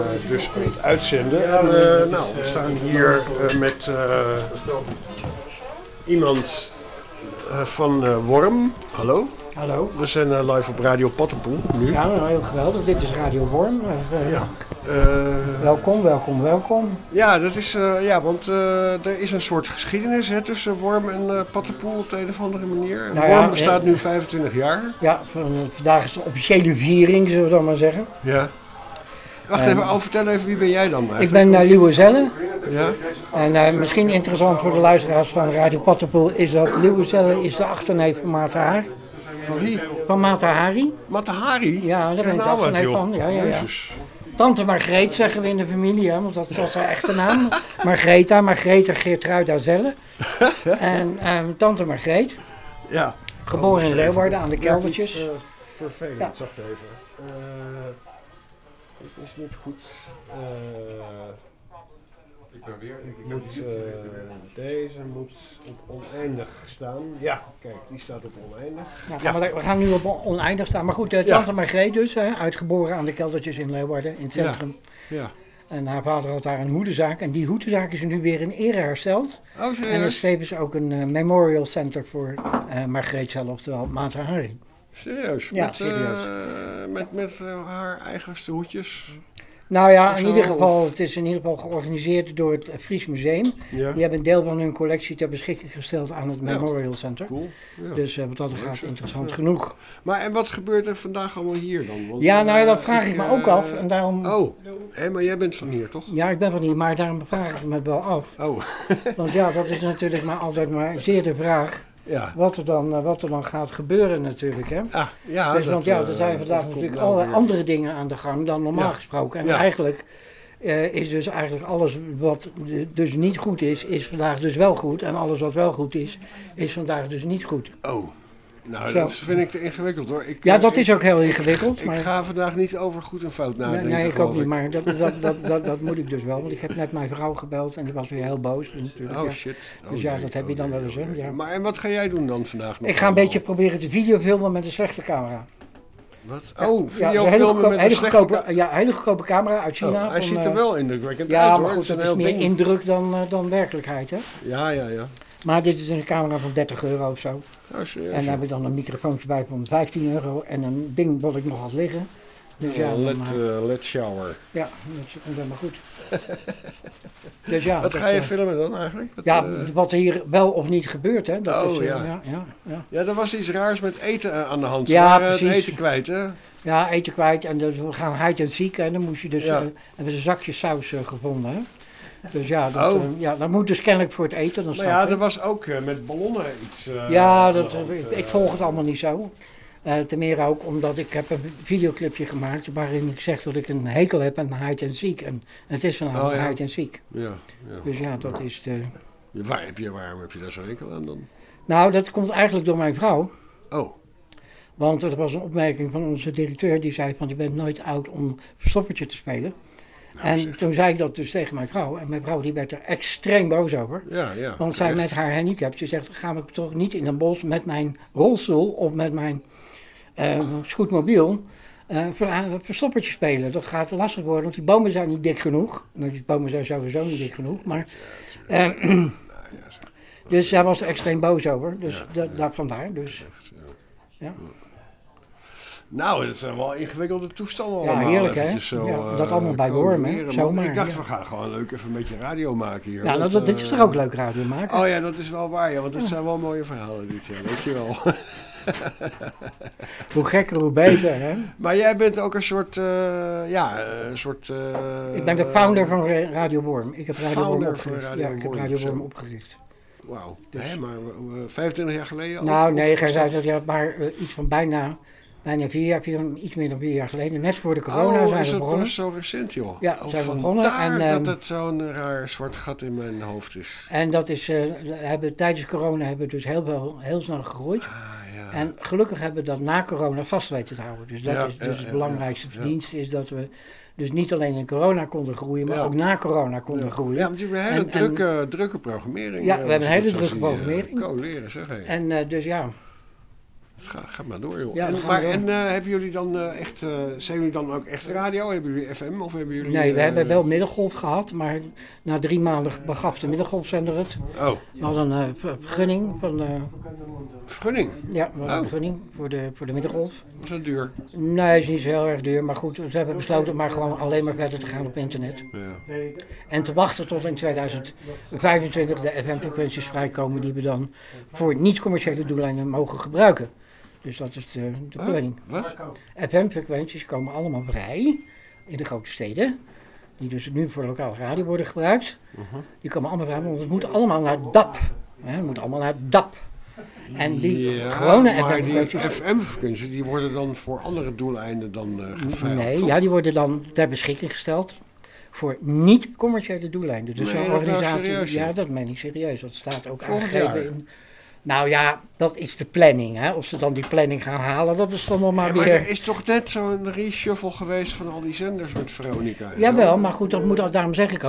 Dus aan het uitzenden. En, we staan hier met iemand van Worm. Hallo. Hallo. We zijn live op Radio Pattenpoel nu. Ja, heel geweldig. Dit is Radio Worm. Welkom. Ja, dat is, want er is een soort geschiedenis tussen Worm en Pattenpoel op de een of andere manier. Nou, Worm bestaat nu 25 jaar. Ja, vandaag is de officiële viering, zullen we dan maar zeggen. Ja. Wacht even, vertel even, wie ben jij dan eigenlijk? Ik ben Leeuwenzelle. Ja. En misschien interessant voor de luisteraars van Radio Pattenpoel is dat Leeuwenzelle is de achterneef van Mata Hari. Van wie? Van Mata Hari. Mata Hari? Ja, daar ben ik de achterneef van. Ja. Tante Margreet zeggen we in de familie, want dat was haar echte naam. Margreta Geertruida Zelle. En tante Margreet. Ja. Geboren in Leeuwarden aan de Keldertjes. Ja, vervelend, ja. Wacht even. Het is niet goed. Deze moet op oneindig staan. Ja, kijk, die staat op oneindig. Nou, we gaan nu op oneindig staan. Maar goed, tante Margreet dus, uitgeboren aan de Keldertjes in Leeuwarden, in het centrum. Ja. En haar vader had daar een hoedenzaak. En die hoedenzaak is nu weer in ere hersteld. Oh, serieus? En er is tevens ook een memorial center voor Margreet zelf, oftewel Mata Hari. Serieus? Ja, serieus. Met haar eigenste hoedjes? Nou ja, het is in ieder geval georganiseerd door het Fries Museum. Ja. Die hebben een deel van hun collectie ter beschikking gesteld aan het Memorial Center. Cool. Ja. Dus wat dat gaat interessant genoeg. Maar en wat gebeurt er vandaag allemaal hier dan? Want, dat vraag ik me ook af. En daarom... maar jij bent van hier, toch? Ja, ik ben van hier, maar daarom vraag ik me wel af. Oh. Want dat is natuurlijk altijd maar zeer de vraag. Ja. Wat er dan gaat gebeuren natuurlijk, hè? Dus, er zijn vandaag natuurlijk allerlei andere dingen aan de gang dan normaal gesproken. En eigenlijk is dus eigenlijk alles wat dus niet goed is vandaag dus wel goed. En alles wat wel goed is vandaag dus niet goed. Oh, nou dat vind ik te ingewikkeld hoor. Dat is ook heel ingewikkeld. Ik ga vandaag niet over goed en fout nadenken. Nee, ik ook niet, maar dat moet ik dus wel. Want ik heb net mijn vrouw gebeld en die was weer heel boos. Natuurlijk, shit. Dus dat heb je dan wel eens. Hè? Ja. Maar en wat ga jij doen dan vandaag nog? Ik ga een beetje proberen te videofilmen met een slechte camera. Wat? Videofilmen met een slechte hele goedkope camera uit China. Hij ziet er wel indrukwekkend uit hoor. hoor. Maar goed, dat is meer indruk dan werkelijkheid, hè? Ja. Maar dit is een camera van €30 of zo. Oh, serieus? En daar heb ik dan een microfoontje bij van €15 en een ding wat ik nog had liggen. Dus LED shower. Ja, dat komt helemaal goed. Dus wat ga je filmen dan eigenlijk? Wat hier wel of niet gebeurt, hè? Er was iets raars met eten aan de hand. Ja, precies. Het eten kwijt, hè? Ja, eten kwijt en dus we gaan hide and seek en dan moest je dus hebben ze zakjes saus gevonden, hè? Dus dat moet dus kennelijk voor het eten. Dan er was ook met ballonnen iets. Ik volg het allemaal niet zo. Ten meer ook omdat ik heb een videoclipje gemaakt waarin ik zeg dat ik een hekel heb aan hide and seek. En het is vanavond hide and seek. Ja. Dus dat is de... Waarom heb je daar zo'n hekel aan dan? Nou, dat komt eigenlijk door mijn vrouw. Oh. Want er was een opmerking van onze directeur die zei van je bent nooit oud om verstoppertje te spelen. Toen zei ik dat dus tegen mijn vrouw. En mijn vrouw die werd er extreem boos over. Ja. Want zij met haar handicap, ze zegt, ga ik toch niet in een bos met mijn rolstoel of met mijn scootmobiel verstoppertje spelen. Dat gaat lastig worden, want die bomen zijn niet dik genoeg. Nou, die bomen zijn sowieso niet dik genoeg, maar... dus zij was er extreem boos over. Dus vandaar. Dus, ja. Nou, dat zijn wel ingewikkelde toestanden allemaal. Ja, heerlijk hè. Dat allemaal bij Worm, hè. Ik dacht, we gaan gewoon leuk even een beetje radio maken hier. Ja, dit is toch ook leuk radio maken? Oh ja, dat is wel waar, want het zijn wel mooie verhalen dit jaar, weet je wel. Hoe gekker, hoe beter, hè. Maar jij bent ook een soort, ik ben de founder van Radio Worm. Ik heb Radio Worm opgericht. Wauw, maar 25 jaar geleden? Nou, nee, maar iets van bijna 4 jaar, iets meer dan 4 jaar geleden, net voor de corona zijn we begonnen. Dat is zo recent, joh. Ja, zijn we begonnen. En dat het zo'n raar zwart gat in mijn hoofd is. En dat is, tijdens corona hebben we dus heel snel gegroeid. En gelukkig hebben we dat na corona vast weten te houden. Dus dat is dus het belangrijkste verdienste is dat we dus niet alleen in corona konden groeien, maar ook na corona konden groeien. Ja, want we hebben een drukke programmering. Ja, we hebben een hele drukke programmering. Leren, zeg hé. En dus ja. Ga maar door, joh. Ja, hebben jullie dan zijn jullie dan ook echt radio? Hebben jullie FM of hebben jullie... Nee, we hebben wel middengolf gehad, maar na 3 maanden begaf de middengolfzender het. Oh. We hadden een vergunning van... Vergunning? Ja, we hadden een vergunning voor de middengolf. Was dat duur? Nee, is niet zo heel erg duur, maar goed, we hebben besloten maar gewoon alleen maar verder te gaan op internet. Ja. En te wachten tot in 2025 de FM-frequenties vrijkomen die we dan voor niet-commerciële doeleinden mogen gebruiken. Dus dat is de planning. Wat? FM-frequenties komen allemaal vrij in de grote steden, die dus nu voor lokale radio worden gebruikt. Die komen allemaal vrij, want het moet allemaal naar DAB. Het moet allemaal naar DAB. En die gewone FM-frequenties... die FM-frequenties die worden dan voor andere doeleinden dan geveild? Nee, ja, die worden dan ter beschikking gesteld voor niet-commerciële doeleinden. Dus nee, zo'n organisatie, serieus, ja, dat meen ik serieus. Dat staat ook volgend aangegeven in... Nou ja, dat is de planning. Hè. Of ze dan die planning gaan halen, dat is dan nog maar weer... Maar er is toch net zo'n reshuffle geweest van al die zenders met Veronica en Jawel, zo? maar goed, dat moet, daarom zeg ik